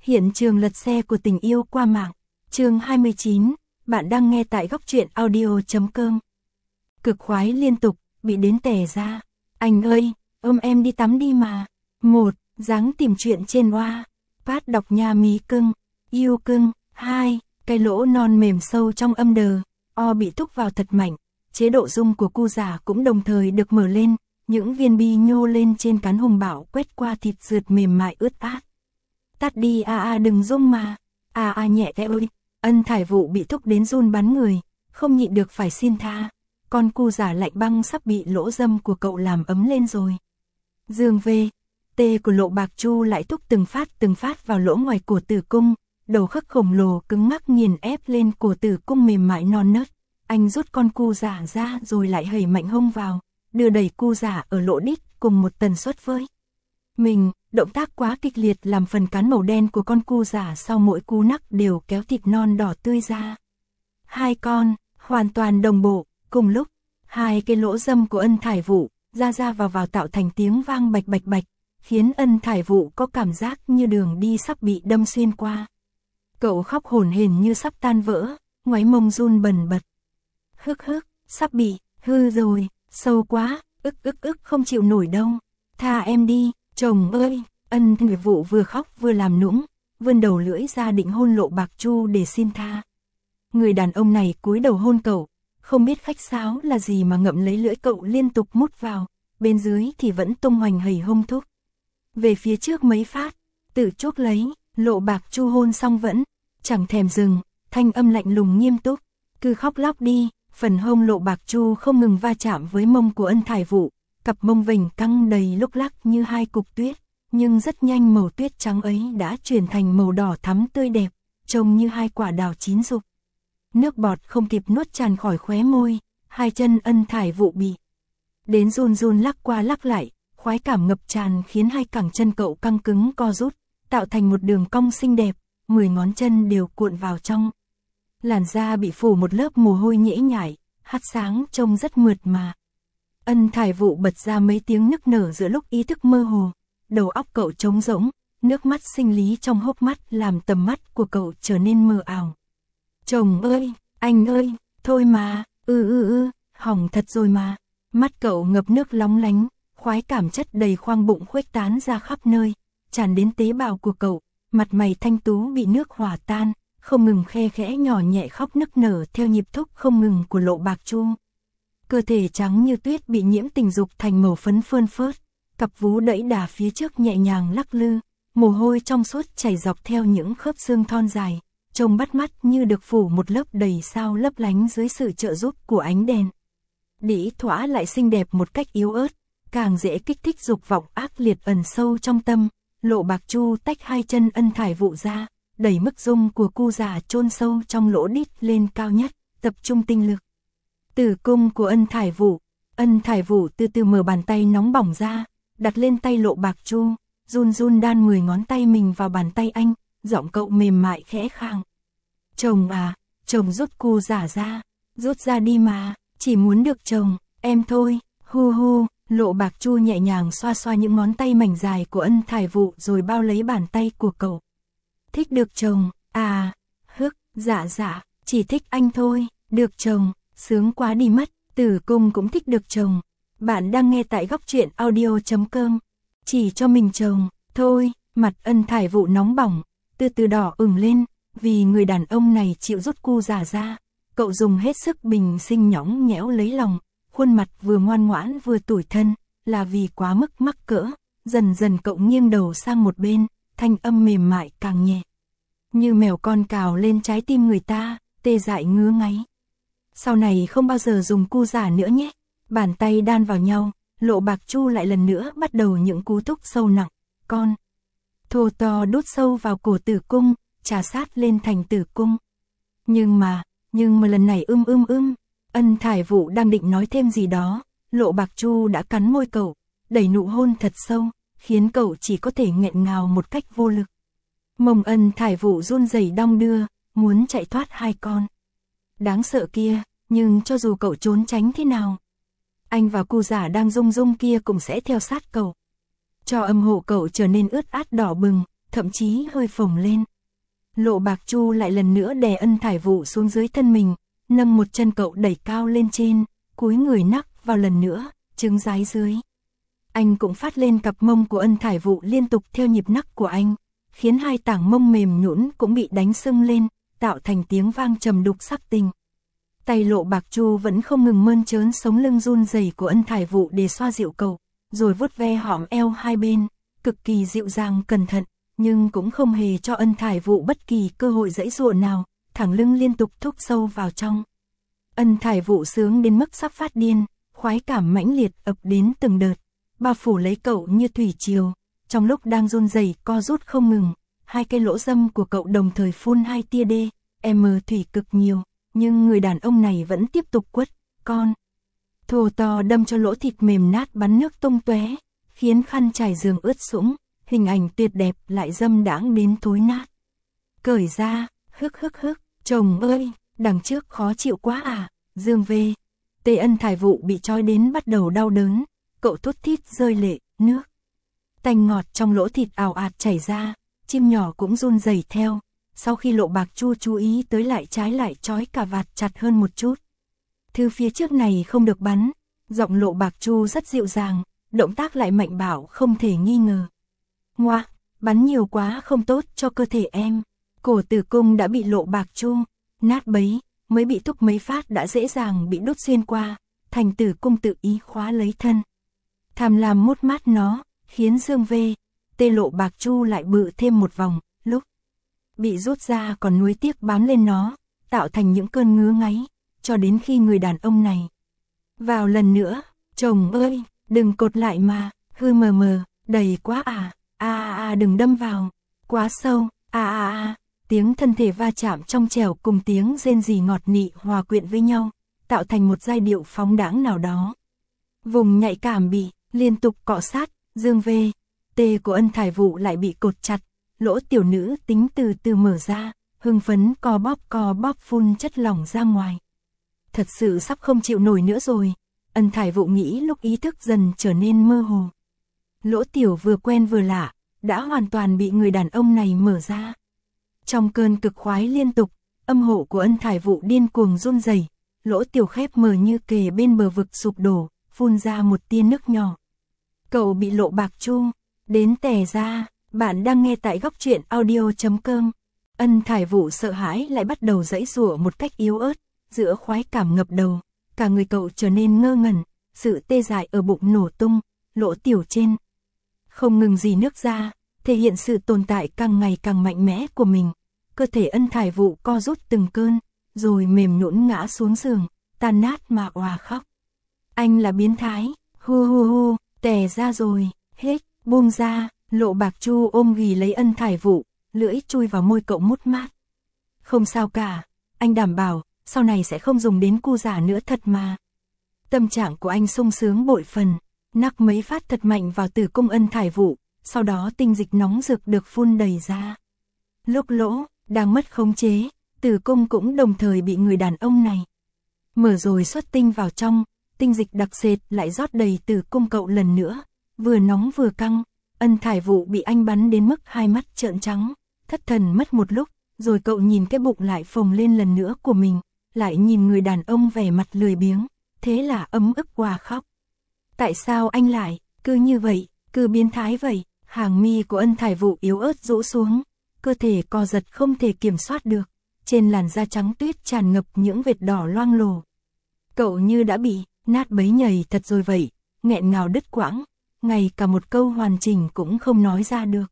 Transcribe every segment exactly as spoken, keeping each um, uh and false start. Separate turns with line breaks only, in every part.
Hiện trường lật xe của tình yêu qua mạng. Chương hai mươi chín, bạn đang nghe tại góc truyện audio chấm com. Cực khoái liên tục, bị đến tè ra. Anh ơi, ôm em đi tắm đi mà. Một, dáng tìm chuyện trên oa. Phát đọc nha mí cưng, yêu cưng. Hai, cái lỗ non mềm sâu trong âm đờ. O bị thúc vào thật mạnh. Chế độ zoom của cu giả cũng đồng thời được mở lên. Những viên bi nhô lên trên cán hùng bảo quét qua thịt rượt mềm mại ướt át. Tắt đi a a đừng zoom mà. A a nhẹ cái ơi. Ân Thải Vụ bị thúc đến run bắn người, không nhịn được phải xin tha. Con cu giả lạnh băng sắp bị lỗ dâm của cậu làm ấm lên rồi. Dương về, tê của Lộ Bạc Chu lại thúc từng phát từng phát vào lỗ ngoài cổ tử cung, đầu khớp khổng lồ cứng ngắc nghiền ép lên cổ tử cung mềm mại non nớt. Anh rút con cu giả ra rồi lại hẩy mạnh hông vào, đưa đẩy cu giả ở lỗ đít cùng một tần suất với mình. Động tác quá kịch liệt làm phần cán màu đen của con cu giả sau mỗi cú nắc đều kéo thịt non đỏ tươi ra. Hai con, hoàn toàn đồng bộ, cùng lúc, hai cái lỗ dâm của Ân Thải Vụ, ra ra vào vào tạo thành tiếng vang bạch bạch bạch, khiến Ân Thải Vụ có cảm giác như đường đi sắp bị đâm xuyên qua. Cậu khóc hổn hển như sắp tan vỡ, ngoáy mông run bần bật. Hức hức, sắp bị, hư rồi, sâu quá, ức ức ức không chịu nổi đâu, tha em đi. Chồng ơi, Ân Thải Vụ vừa khóc vừa làm nũng, vươn đầu lưỡi ra định hôn Lộ Bạc Chu để xin tha. Người đàn ông này cúi đầu hôn cậu, không biết khách sáo là gì mà ngậm lấy lưỡi cậu liên tục mút vào, bên dưới thì vẫn tung hoành hầy hông thúc. Về phía trước mấy phát, tự chuốc lấy, Lộ Bạc Chu hôn xong vẫn chẳng thèm dừng, thanh âm lạnh lùng nghiêm túc, cứ khóc lóc đi. Phần hông Lộ Bạc Chu không ngừng va chạm với mông của Ân Thải Vụ. Cặp mông vành căng đầy lúc lắc như hai cục tuyết, nhưng rất nhanh màu tuyết trắng ấy đã chuyển thành màu đỏ thắm tươi đẹp, trông như hai quả đào chín rục. Nước bọt không kịp nuốt tràn khỏi khóe môi, hai chân Ân Thải Vụ bị đến run run lắc qua lắc lại, khoái cảm ngập tràn khiến hai cẳng chân cậu căng cứng co rút, tạo thành một đường cong xinh đẹp, mười ngón chân đều cuộn vào trong. Làn da bị phủ một lớp mồ hôi nhễ nhại, hắt sáng trông rất mượt mà. Ân Thải Vụ bật ra mấy tiếng nức nở giữa lúc ý thức mơ hồ, đầu óc cậu trống rỗng, nước mắt sinh lý trong hốc mắt làm tầm mắt của cậu trở nên mờ ảo. Chồng ơi, anh ơi, thôi mà, ư ư ư, hỏng thật rồi mà. Mắt cậu ngập nước lóng lánh, khoái cảm chất đầy khoang bụng khuếch tán ra khắp nơi, tràn đến tế bào của cậu, mặt mày thanh tú bị nước hòa tan, không ngừng khe khẽ nhỏ nhẹ khóc nức nở theo nhịp thúc không ngừng của Lộ Bạc Chu. Cơ thể trắng như tuyết bị nhiễm tình dục thành màu phấn phơn phớt, cặp vú đẩy đà phía trước nhẹ nhàng lắc lư, mồ hôi trong suốt chảy dọc theo những khớp xương thon dài, trông bắt mắt như được phủ một lớp đầy sao lấp lánh dưới sự trợ giúp của ánh đèn. Đĩ thỏa lại xinh đẹp một cách yếu ớt, càng dễ kích thích dục vọng ác liệt ẩn sâu trong tâm. Lộ Bạc Chu tách hai chân Ân Thải Vụ ra, đẩy mức dung của cu già chôn sâu trong lỗ đít lên cao nhất, tập trung tinh lực. Tử cung của Ân Thải Vụ, Ân Thải Vụ từ từ mở bàn tay nóng bỏng ra, đặt lên tay Lộ Bạc Chu, run run đan mười ngón tay mình vào bàn tay anh, giọng cậu mềm mại khẽ khàng. Chồng à, chồng rút cu giả ra, rút ra đi mà, chỉ muốn được chồng, em thôi, hu hu. Lộ Bạc Chu nhẹ nhàng xoa xoa những ngón tay mảnh dài của Ân Thải Vụ rồi bao lấy bàn tay của cậu. Thích được chồng, à, hức, dạ dạ, chỉ thích anh thôi, được chồng, sướng quá đi mất, tử cung cũng thích được chồng. Bạn đang nghe tại góc truyện audio chấm com, chỉ cho mình chồng, thôi. Mặt Ân Thải Vụ nóng bỏng, từ từ đỏ ửng lên, vì người đàn ông này chịu rút cu giả ra, cậu dùng hết sức bình sinh nhõng nhẽo lấy lòng, khuôn mặt vừa ngoan ngoãn vừa tủi thân, là vì quá mức mắc cỡ, dần dần cậu nghiêng đầu sang một bên, thanh âm mềm mại càng nhẹ. Như mèo con cào lên trái tim người ta, tê dại ngứa ngáy. Sau này không bao giờ dùng cu giả nữa nhé. Bàn tay đan vào nhau, Lộ Bạc Chu lại lần nữa bắt đầu những cú thúc sâu nặng, con. Thô to đút sâu vào cổ tử cung, trà sát lên thành tử cung. Nhưng mà, nhưng mà lần này ưm ưm ưm, Ân Thải Vụ đang định nói thêm gì đó, Lộ Bạc Chu đã cắn môi cậu, đẩy nụ hôn thật sâu, khiến cậu chỉ có thể nghẹn ngào một cách vô lực. Mông Ân Thải Vụ run rẩy đong đưa, muốn chạy thoát hai con. Đáng sợ kia, nhưng cho dù cậu trốn tránh thế nào, anh và cu giả đang rung rung kia cũng sẽ theo sát cậu. Cho âm hộ cậu trở nên ướt át đỏ bừng, thậm chí hơi phồng lên. Lộ Bạc Chu lại lần nữa đè Ân Thải Vụ xuống dưới thân mình, nâng một chân cậu đẩy cao lên trên, cúi người nắc vào lần nữa, trứng rái dưới. Anh cũng phát lên cặp mông của Ân Thải Vụ liên tục theo nhịp nắc của anh, khiến hai tảng mông mềm nhũn cũng bị đánh sưng lên, tạo thành tiếng vang trầm đục sắc tình. Tay Lộ Bạc Chu vẫn không ngừng mơn trớn sống lưng run rẩy của Ân Thải Vụ để xoa dịu cậu, rồi vuốt ve hõm eo hai bên, cực kỳ dịu dàng cẩn thận, nhưng cũng không hề cho Ân Thải Vụ bất kỳ cơ hội giãy giụa nào, thẳng lưng liên tục thúc sâu vào trong. Ân Thải Vụ sướng đến mức sắp phát điên, khoái cảm mãnh liệt ập đến từng đợt, bao phủ lấy cậu như thủy triều, trong lúc đang run rẩy co rút không ngừng, hai cây lỗ râm của cậu đồng thời phun hai tia đê, em thủy cực nhiều, nhưng người đàn ông này vẫn tiếp tục quất, con. Thô to đâm cho lỗ thịt mềm nát bắn nước tung tóe, khiến khăn trải giường ướt sũng, hình ảnh tuyệt đẹp lại dâm đãng đến thối nát. Cởi ra, hức hức hức, chồng ơi, đằng trước khó chịu quá à, Dương về. Tề Ân Thải Vụ bị trói đến bắt đầu đau đớn, cậu thút thít rơi lệ, nước tanh ngọt trong lỗ thịt ào ạt chảy ra, chim nhỏ cũng run rẩy theo. Sau khi Lộ Bạc Chu chú ý tới lại trái lại trói cà vạt chặt hơn một chút. Thứ phía trước này không được bắn, giọng Lộ Bạc Chu rất dịu dàng, động tác lại mạnh bạo không thể nghi ngờ. Ngoa, bắn nhiều quá không tốt cho cơ thể em. Cổ tử cung đã bị Lộ Bạc Chu nát bấy, mới bị thúc mấy phát đã dễ dàng bị đốt xuyên qua, thành tử cung tự ý khóa lấy thân. Tham lam mút mát nó, khiến Dương Vê, tê Lộ Bạc Chu lại bự thêm một vòng, lúc bị rút ra còn nuối tiếc bám lên nó, tạo thành những cơn ngứa ngáy, cho đến khi người đàn ông này vào lần nữa, chồng ơi, đừng cột lại mà, hư mờ mờ, đầy quá à, à à à đừng đâm vào, quá sâu, à à à, tiếng thân thể va chạm trong trẻo cùng tiếng rên rỉ ngọt nị hòa quyện với nhau, tạo thành một giai điệu phóng đãng nào đó. Vùng nhạy cảm bị liên tục cọ sát, Dương Vê, tê của Ân Thải Vụ lại bị cột chặt, lỗ tiểu nữ tính từ từ mở ra, hưng phấn co bóp co bóp phun chất lỏng ra ngoài. Thật sự sắp không chịu nổi nữa rồi, Ân Thải Vụ nghĩ lúc ý thức dần trở nên mơ hồ. Lỗ tiểu vừa quen vừa lạ, đã hoàn toàn bị người đàn ông này mở ra. Trong cơn cực khoái liên tục, âm hộ của Ân Thải Vụ điên cuồng run rẩy, lỗ tiểu khép mờ như kề bên bờ vực sụp đổ, phun ra một tia nước nhỏ. Cậu bị Lộ Bạc Chu đến tè ra. Bạn đang nghe tại góc truyện audio chấm com. Ân Thải Vụ sợ hãi lại bắt đầu giãy giụa một cách yếu ớt, giữa khoái cảm ngập đầu, cả người cậu trở nên ngơ ngẩn, sự tê dại ở bụng nổ tung, lỗ tiểu trên không ngừng rỉ nước ra, thể hiện sự tồn tại càng ngày càng mạnh mẽ của mình. Cơ thể Ân Thải Vụ co rút từng cơn, rồi mềm nhũn ngã xuống giường, tan nát mà òa khóc. Anh là biến thái, hu hu hu, tè ra rồi, hết, buông ra. Lộ Bạc Chu ôm ghì lấy Ân Thải Vụ, lưỡi chui vào môi cậu mút mát. Không sao cả, anh đảm bảo, sau này sẽ không dùng đến cu giả nữa thật mà. Tâm trạng của anh sung sướng bội phần, nắc mấy phát thật mạnh vào tử cung Ân Thải Vụ, sau đó tinh dịch nóng rực được phun đầy ra. Lúc lỗ đang mất khống chế, tử cung cũng đồng thời bị người đàn ông này mở rồi xuất tinh vào trong, tinh dịch đặc sệt lại rót đầy tử cung cậu lần nữa, vừa nóng vừa căng. Ân Thải Vụ bị anh bắn đến mức hai mắt trợn trắng, thất thần mất một lúc, rồi cậu nhìn cái bụng lại phồng lên lần nữa của mình, lại nhìn người đàn ông vẻ mặt lười biếng, thế là ấm ức hòa khóc. Tại sao anh lại, cứ như vậy, cứ biến thái vậy? Hàng mi của Ân Thải Vụ yếu ớt rũ xuống, cơ thể co giật không thể kiểm soát được, trên làn da trắng tuyết tràn ngập những vệt đỏ loang lổ. Cậu như đã bị nát bấy nhầy thật rồi vậy, nghẹn ngào đứt quãng, ngay cả một câu hoàn chỉnh cũng không nói ra được.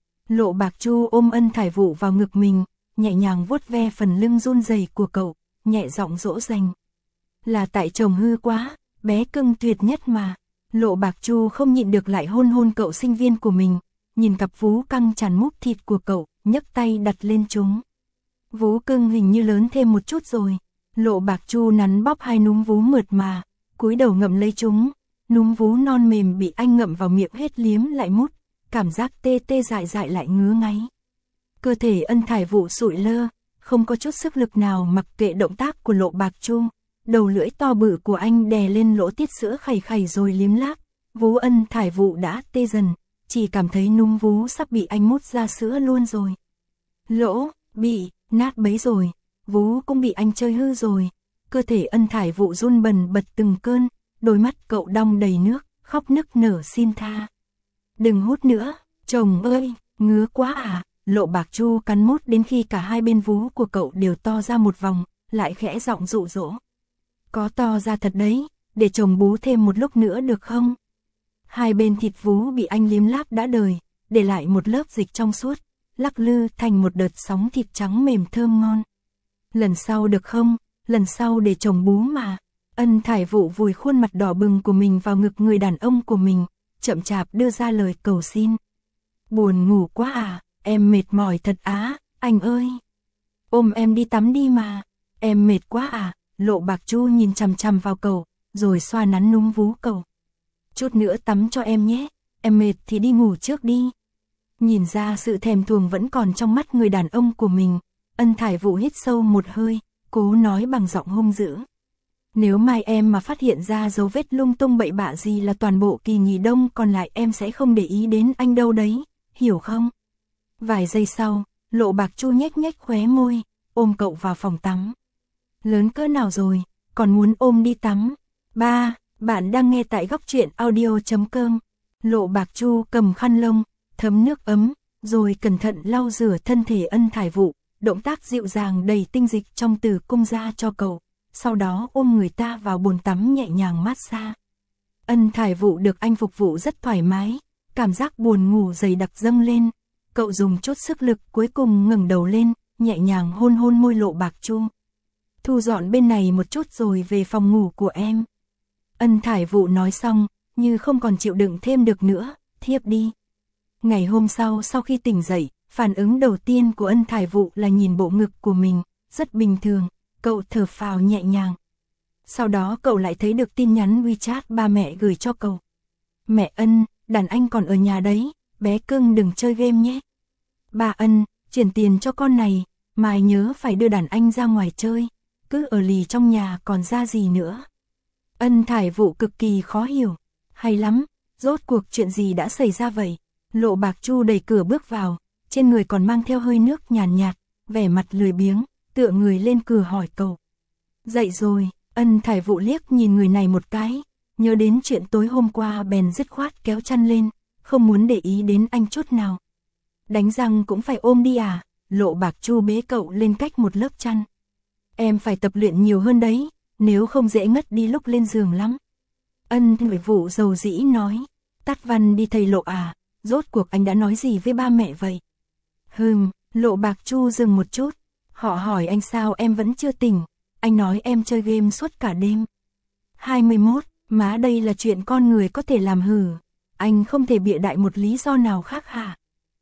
Lộ Bạc Chu ôm Ân Thải Vụ vào ngực mình, nhẹ nhàng vuốt ve phần lưng run rẩy của cậu, nhẹ giọng dỗ dành. Là tại chồng hư quá, bé cưng tuyệt nhất mà. Lộ Bạc Chu không nhịn được lại hôn hôn cậu sinh viên của mình, nhìn cặp vú căng tràn mút thịt của cậu, nhấc tay đặt lên chúng. Vú cưng hình như lớn thêm một chút rồi. Lộ Bạc Chu nắn bóp hai núm vú mượt mà, cúi đầu ngậm lấy chúng. Núm vú non mềm bị anh ngậm vào miệng hết liếm lại mút, cảm giác tê tê dại dại lại ngứa ngáy. Cơ thể Ân Thải Vụ sụi lơ, không có chút sức lực nào mặc kệ động tác của Lộ Bạc Chu. Đầu lưỡi to bự của anh đè lên lỗ tiết sữa khẩy khẩy rồi liếm láp, vú Ân Thải Vụ đã tê dần, chỉ cảm thấy núm vú sắp bị anh mút ra sữa luôn rồi. Lỗ, bị, nát bấy rồi, vú cũng bị anh chơi hư rồi. Cơ thể Ân Thải Vụ run bần bật từng cơn, đôi mắt cậu đong đầy nước, khóc nức nở xin tha. Đừng hút nữa, chồng ơi, ngứa quá à. Lộ Bạc Chu cắn mút đến khi cả hai bên vú của cậu đều to ra một vòng, lại khẽ giọng dụ dỗ. Có to ra thật đấy, để chồng bú thêm một lúc nữa được không? Hai bên thịt vú bị anh liếm láp đã đời, để lại một lớp dịch trong suốt, lắc lư thành một đợt sóng thịt trắng mềm thơm ngon. Lần sau được không? Lần sau để chồng bú mà. Ân Thải Vụ vùi khuôn mặt đỏ bừng của mình vào ngực người đàn ông của mình, chậm chạp đưa ra lời cầu xin. Buồn ngủ quá à, em mệt mỏi thật á, anh ơi. Ôm em đi tắm đi mà, em mệt quá à. Lộ Bạc Chu nhìn chằm chằm vào cậu, rồi xoa nắn núm vú cậu. Chút nữa tắm cho em nhé, em mệt thì đi ngủ trước đi. Nhìn ra sự thèm thuồng vẫn còn trong mắt người đàn ông của mình, Ân Thải Vụ hít sâu một hơi, cố nói bằng giọng hung dữ. Nếu mai em mà phát hiện ra dấu vết lung tung bậy bạ gì là toàn bộ kỳ nghỉ đông còn lại em sẽ không để ý đến anh đâu đấy, hiểu không? Vài giây sau, Lộ Bạc Chu nhếch nhếch khóe môi, ôm cậu vào phòng tắm. Lớn cỡ nào rồi, còn muốn ôm đi tắm? Ba, bạn đang nghe tại góc truyện audio chấm com. Lộ Bạc Chu cầm khăn lông, thấm nước ấm, rồi cẩn thận lau rửa thân thể Ân Thải Vụ, động tác dịu dàng đầy tinh dịch trong tử cung ra cho cậu, sau đó ôm người ta vào bồn tắm nhẹ nhàng massage. Ân Thải Vụ được anh phục vụ rất thoải mái, cảm giác buồn ngủ dày đặc dâng lên, cậu dùng chút sức lực cuối cùng ngẩng đầu lên, nhẹ nhàng hôn hôn môi Lộ Bạc Chu. Thu dọn bên này một chút rồi về phòng ngủ của em. Ân Thải Vụ nói xong, như không còn chịu đựng thêm được nữa, thiếp đi. Ngày hôm sau sau khi tỉnh dậy, phản ứng đầu tiên của Ân Thải Vụ là nhìn bộ ngực của mình, rất bình thường, cậu thở phào nhẹ nhàng. Sau đó cậu lại thấy được tin nhắn WeChat ba mẹ gửi cho cậu. Mẹ Ân, đàn anh còn ở nhà đấy, bé cưng đừng chơi game nhé. Ba Ân, chuyển tiền cho con này, mai nhớ phải đưa đàn anh ra ngoài chơi, cứ ở lì trong nhà còn ra gì nữa. Ân Thải Vụ cực kỳ khó hiểu, hay lắm, rốt cuộc chuyện gì đã xảy ra vậy? Lộ Bạc Chu đẩy cửa bước vào, trên người còn mang theo hơi nước nhàn nhạt, vẻ mặt lười biếng, tựa người lên cửa hỏi cậu. Dậy rồi, Ân Thải Vụ liếc nhìn người này một cái, nhớ đến chuyện tối hôm qua bèn dứt khoát kéo chăn lên, không muốn để ý đến anh chút nào. Đánh răng cũng phải ôm đi à? Lộ Bạc Chu bế cậu lên cách một lớp chăn. Em phải tập luyện nhiều hơn đấy, nếu không dễ ngất đi lúc lên giường lắm. Ân Thải Vụ dầu dĩ nói. Tát văn đi thầy Lộ à, rốt cuộc anh đã nói gì với ba mẹ vậy? Hừm, Lộ Bạc Chu dừng một chút. Họ hỏi anh sao em vẫn chưa tỉnh, anh nói em chơi game suốt cả đêm. hai mươi mốt, má đây là chuyện con người có thể làm hử, anh không thể bịa đại một lý do nào khác hả?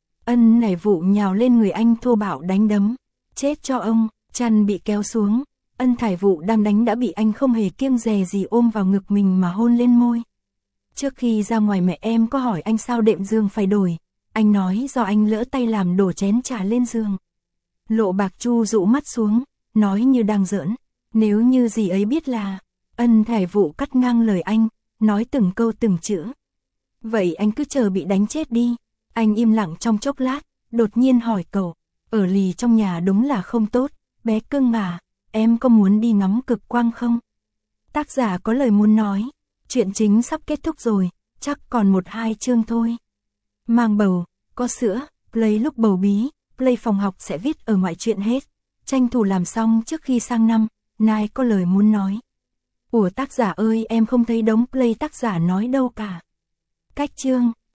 Ân Thải Vụ nhào lên người anh thô bạo đánh đấm. Chết cho ông, chăn bị kéo xuống, Ân Thải Vụ đang đánh đã bị anh không hề kiêng dè gì ôm vào ngực mình mà hôn lên môi. Trước khi ra ngoài mẹ em có hỏi anh sao đệm giường phải đổi, anh nói do anh lỡ tay làm đổ chén trà lên giường. Lộ Bạc Chu dụ mắt xuống, nói như đang giỡn, nếu như gì ấy biết là... Ân Thải Vụ cắt ngang lời anh, nói từng câu từng chữ. Vậy anh cứ chờ bị đánh chết đi. Anh im lặng trong chốc lát, đột nhiên hỏi cậu, ở lì trong nhà đúng là không tốt, bé cưng à, em có muốn đi ngắm cực quang không? Tác giả có lời muốn nói, chuyện chính sắp kết thúc rồi, chắc còn một hai chương thôi. Mang bầu, có sữa, play lúc bầu bí, play phòng học sẽ viết ở ngoại truyện hết, tranh thủ làm xong trước khi sang năm, Nai có lời muốn nói. Ủa tác giả ơi em không thấy đống play tác giả nói đâu cả. Cách chương